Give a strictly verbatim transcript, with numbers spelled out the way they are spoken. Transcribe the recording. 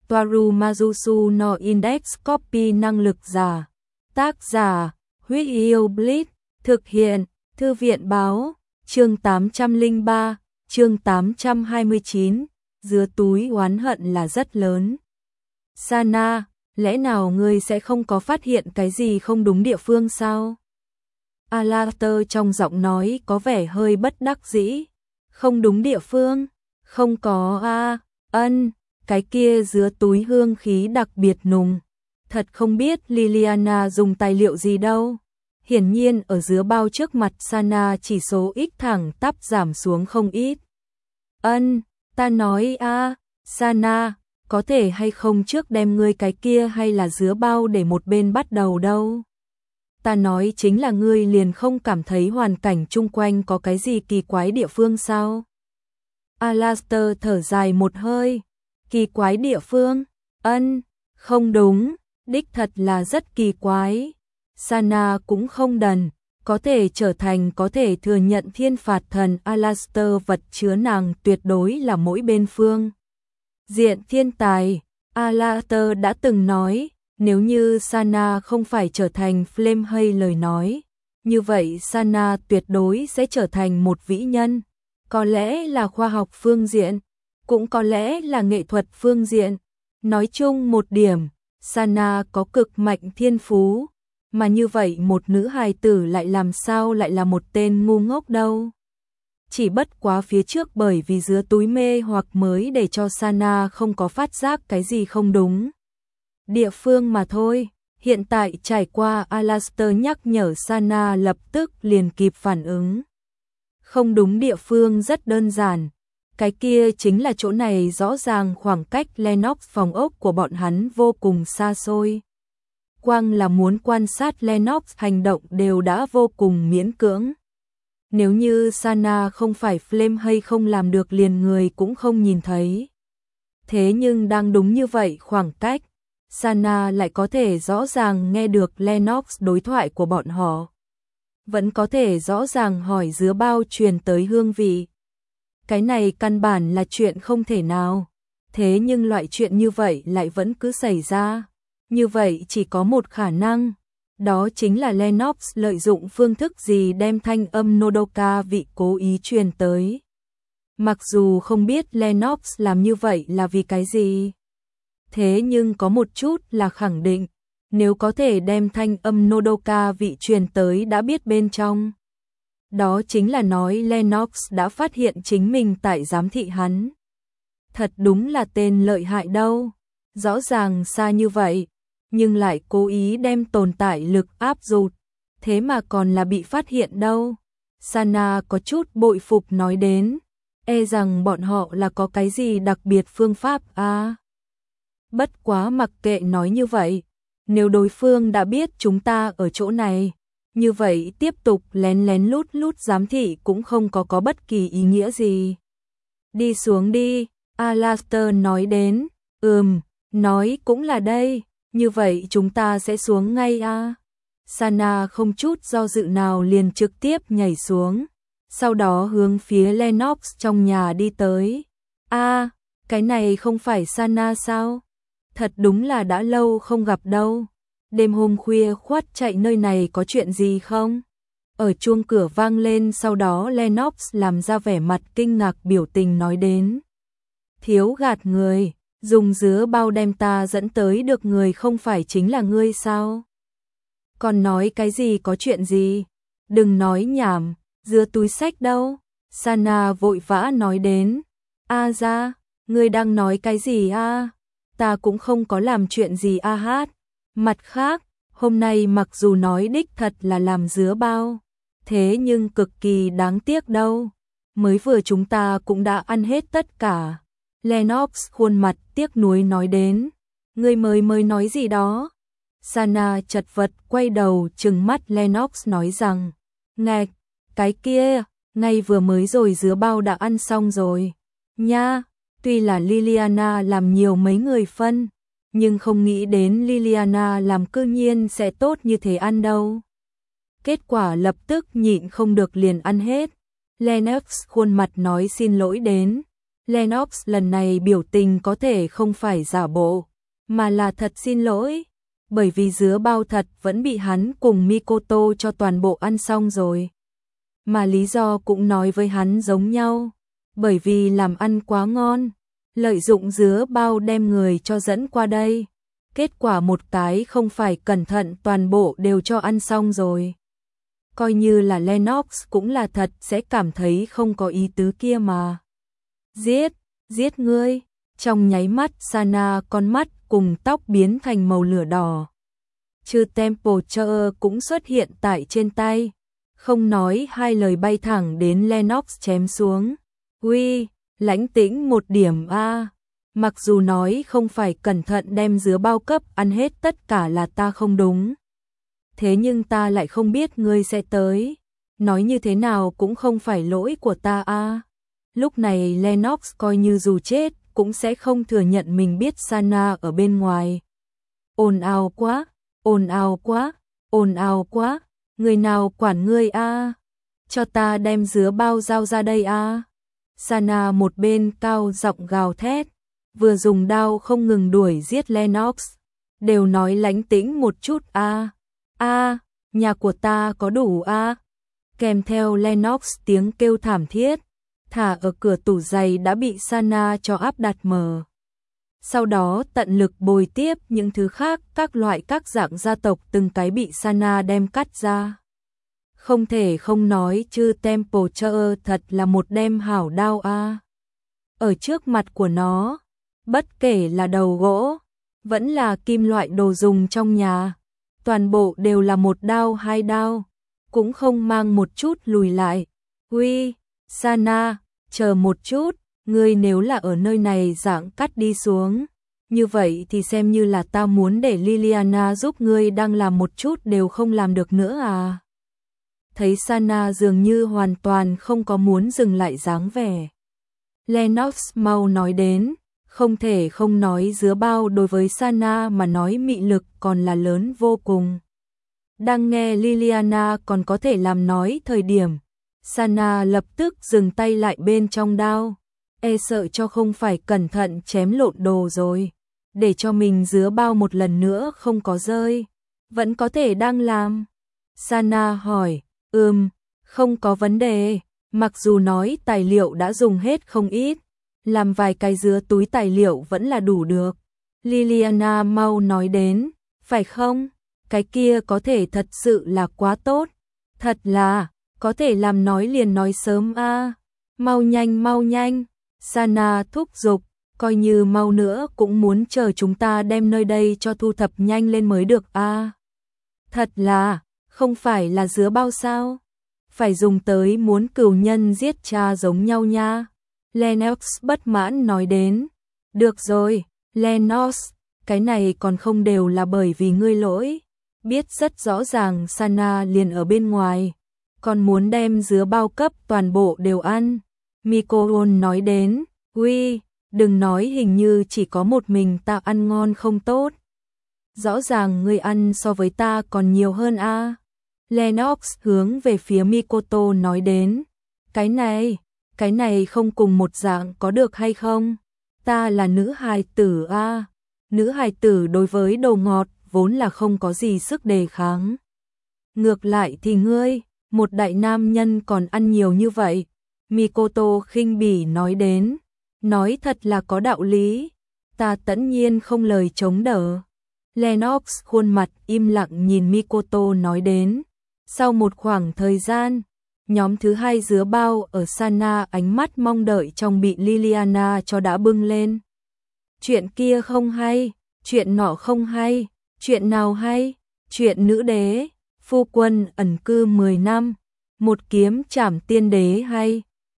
Toaru Majusu no Index Copy năng lực giả. Tác giả, Huyết Yêu Blitz, thực hiện, Thư viện báo, chương tám trăm lẻ ba, chương tám trăm hai mươi chín, dứa túi oán hận là rất lớn. Sana, lẽ nào ngươi sẽ không có phát hiện cái gì không đúng địa phương sao? Alastair trong giọng nói có vẻ hơi bất đắc dĩ. Không đúng địa phương? Không có a, ân, cái kia dứa túi hương khí đặc biệt nùng. Thật không biết Liliana dùng tài liệu gì đâu. Hiển nhiên ở dứa bao trước mặt Sana chỉ số x thẳng tắp giảm xuống không ít. Ân, ta nói a, Sana, có thể hay không trước đem ngươi cái kia hay là dứa bao để một bên bắt đầu đâu. Ta nói chính là ngươi liền không cảm thấy hoàn cảnh chung quanh có cái gì kỳ quái địa phương sao? Alastair thở dài một hơi. Kỳ quái địa phương? Ân, không đúng, đích thật là rất kỳ quái. Sana cũng không đần, có thể trở thành có thể thừa nhận thiên phạt thần Alastair vật chứa nàng tuyệt đối là mỗi bên phương. Diện thiên tài, Alastair đã từng nói, nếu như Sana không phải trở thành Flame hay lời nói, như vậy Sana tuyệt đối sẽ trở thành một vĩ nhân, có lẽ là khoa học phương diện, cũng có lẽ là nghệ thuật phương diện. Nói chung một điểm, Sana có cực mạnh thiên phú, mà như vậy một nữ hài tử lại làm sao lại là một tên ngu ngốc đâu. Chỉ bất quá phía trước bởi vì dứa túi mê hoặc mới để cho Sana không có phát giác cái gì không đúng địa phương mà thôi. Hiện tại trải qua Alastair nhắc nhở, Sana lập tức liền kịp phản ứng. Không đúng địa phương rất đơn giản. Cái kia chính là chỗ này rõ ràng khoảng cách Lennox phòng ốc của bọn hắn vô cùng xa xôi. Quang là muốn quan sát Lennox hành động đều đã vô cùng miễn cưỡng. Nếu như Sana không phải Flame hay không làm được liền người cũng không nhìn thấy. Thế nhưng đang đúng như vậy khoảng cách, Sana lại có thể rõ ràng nghe được Lennox đối thoại của bọn họ. Vẫn có thể rõ ràng hỏi dứa bao truyền tới hương vị. Cái này căn bản là chuyện không thể nào. Thế nhưng loại chuyện như vậy lại vẫn cứ xảy ra. Như vậy chỉ có một khả năng. Đó chính là Lennox lợi dụng phương thức gì đem thanh âm Nodoka vị cố ý truyền tới. Mặc dù không biết Lennox làm như vậy là vì cái gì. Thế nhưng có một chút là khẳng định. Nếu có thể đem thanh âm Nodoka vị truyền tới đã biết bên trong. Đó chính là nói Lennox đã phát hiện chính mình tại giám thị hắn. Thật đúng là tên lợi hại đâu. Rõ ràng xa như vậy, nhưng lại cố ý đem tồn tại lực áp rụt. Thế mà còn là bị phát hiện đâu. Sana có chút bội phục nói đến. E rằng bọn họ là có cái gì đặc biệt phương pháp à. Bất quá mặc kệ nói như vậy. Nếu đối phương đã biết chúng ta ở chỗ này, như vậy tiếp tục lén lén lút lút giám thị cũng không có có bất kỳ ý nghĩa gì. Đi xuống đi, Alastair nói đến. Ừm, nói cũng là đây, như vậy chúng ta sẽ xuống ngay à. Sana không chút do dự nào liền trực tiếp nhảy xuống, sau đó hướng phía Lennox trong nhà đi tới. A, à, cái này không phải Sana sao? Thật đúng là đã lâu không gặp đâu. Đêm hôm khuya khoắt chạy nơi này có chuyện gì không? Ở chuông cửa vang lên, sau đó Lennox làm ra vẻ mặt kinh ngạc biểu tình nói đến. Thiếu gạt người, dùng dứa bao đem ta dẫn tới được người không phải chính là ngươi sao? Còn nói cái gì có chuyện gì? Đừng nói nhảm, dứa túi xách đâu? Sana vội vã nói đến. A ra, ngươi đang nói cái gì a? Ta cũng không có làm chuyện gì a hát. Mặt khác, hôm nay mặc dù nói đích thật là làm dứa bao, thế nhưng cực kỳ đáng tiếc đâu. Mới vừa chúng ta cũng đã ăn hết tất cả. Lennox khuôn mặt tiếc nuối nói đến. Ngươi mới mới nói gì đó? Sana chật vật quay đầu trừng mắt Lennox nói rằng. Ngạch, cái kia, ngay vừa mới rồi dứa bao đã ăn xong rồi. Nha, tuy là Liliana làm nhiều mấy người phân, nhưng không nghĩ đến Liliana làm cư nhiên sẽ tốt như thế ăn đâu. Kết quả lập tức nhịn không được liền ăn hết. Lennox khuôn mặt nói xin lỗi đến. Lennox lần này biểu tình có thể không phải giả bộ, mà là thật xin lỗi, bởi vì dứa bao thật vẫn bị hắn cùng Mikoto cho toàn bộ ăn xong rồi. Mà lý do cũng nói với hắn giống nhau, bởi vì làm ăn quá ngon, lợi dụng dứa bao đem người cho dẫn qua đây. Kết quả một cái không phải cẩn thận toàn bộ đều cho ăn xong rồi. Coi như là Lennox cũng là thật sẽ cảm thấy không có ý tứ kia mà. Giết, giết ngươi. Trong nháy mắt Sana con mắt cùng tóc biến thành màu lửa đỏ. Chư Temple Chair cũng xuất hiện tại trên tay. Không nói hai lời bay thẳng đến Lennox chém xuống. Uy, lãnh tĩnh một điểm a. Mặc dù nói không phải cẩn thận đem dứa bao cấp ăn hết tất cả là ta không đúng. Thế nhưng ta lại không biết ngươi sẽ tới. Nói như thế nào cũng không phải lỗi của ta a. Lúc này Lennox coi như dù chết cũng sẽ không thừa nhận mình biết Sana ở bên ngoài. Ồn ào quá, ồn ào quá, ồn ào quá, người nào quản ngươi a? Cho ta đem dứa bao dao ra đây a. Sana một bên cao giọng gào thét, vừa dùng đao không ngừng đuổi giết Lennox, đều nói lánh tĩnh một chút a. A, nhà của ta có đủ a. Kèm theo Lennox tiếng kêu thảm thiết, thả ở cửa tủ giày đã bị Sana cho áp đặt mở. Sau đó tận lực bồi tiếp những thứ khác, các loại các dạng gia tộc từng cái bị Sana đem cắt ra. Không thể không nói chứ Temple Chair thật là một đem hảo đao a. Ở trước mặt của nó, bất kể là đầu gỗ, vẫn là kim loại đồ dùng trong nhà, toàn bộ đều là một đao hai đao, cũng không mang một chút lùi lại. Uy, Sana, chờ một chút, ngươi nếu là ở nơi này dạng cắt đi xuống, như vậy thì xem như là ta muốn để Liliana giúp ngươi đang làm một chút đều không làm được nữa à. Thấy Sana dường như hoàn toàn không có muốn dừng lại dáng vẻ. Lennox mau nói đến, không thể không nói dứa bao đối với Sana mà nói mị lực còn là lớn vô cùng. Đang nghe Liliana còn có thể làm nói thời điểm, Sana lập tức dừng tay lại bên trong đao, e sợ cho không phải cẩn thận chém lộn đồ rồi, để cho mình dứa bao một lần nữa không có rơi, vẫn có thể đang làm. Sana hỏi, ừm, không có vấn đề, mặc dù nói tài liệu đã dùng hết không ít, làm vài cái dứa túi tài liệu vẫn là đủ được. Liliana mau nói đến, phải không? Cái kia có thể thật sự là quá tốt, thật là, có thể làm nói liền nói sớm a. Mau nhanh mau nhanh, Sana thúc giục, coi như mau nữa cũng muốn chờ chúng ta đem nơi đây cho thu thập nhanh lên mới được a. Thật là, không phải là dứa bao sao? Phải dùng tới muốn cừu nhân giết cha giống nhau nha. Lennox bất mãn nói đến. Được rồi, Lennox, cái này còn không đều là bởi vì ngươi lỗi. Biết rất rõ ràng Sana liền ở bên ngoài, còn muốn đem dứa bao cấp toàn bộ đều ăn. Mikoto nói đến, uy, đừng nói hình như chỉ có một mình ta ăn ngon không tốt. Rõ ràng ngươi ăn so với ta còn nhiều hơn a. Lennox hướng về phía Mikoto nói đến, cái này, cái này không cùng một dạng có được hay không? Ta là nữ hài tử a. Nữ hài tử đối với đồ ngọt vốn là không có gì sức đề kháng. Ngược lại thì ngươi, một đại nam nhân còn ăn nhiều như vậy. Mikoto khinh bỉ nói đến, nói thật là có đạo lý, ta tất nhiên không lời chống đỡ. Lennox khuôn mặt im lặng nhìn Mikoto nói đến, sau một khoảng thời gian, nhóm thứ hai dứa bao ở Sana ánh mắt mong đợi trong bị Liliana cho đã bưng lên. Chuyện kia không hay, chuyện nọ không hay, chuyện nào hay, chuyện nữ đế, phu quân ẩn cư mười năm, một kiếm trảm tiên đế hay.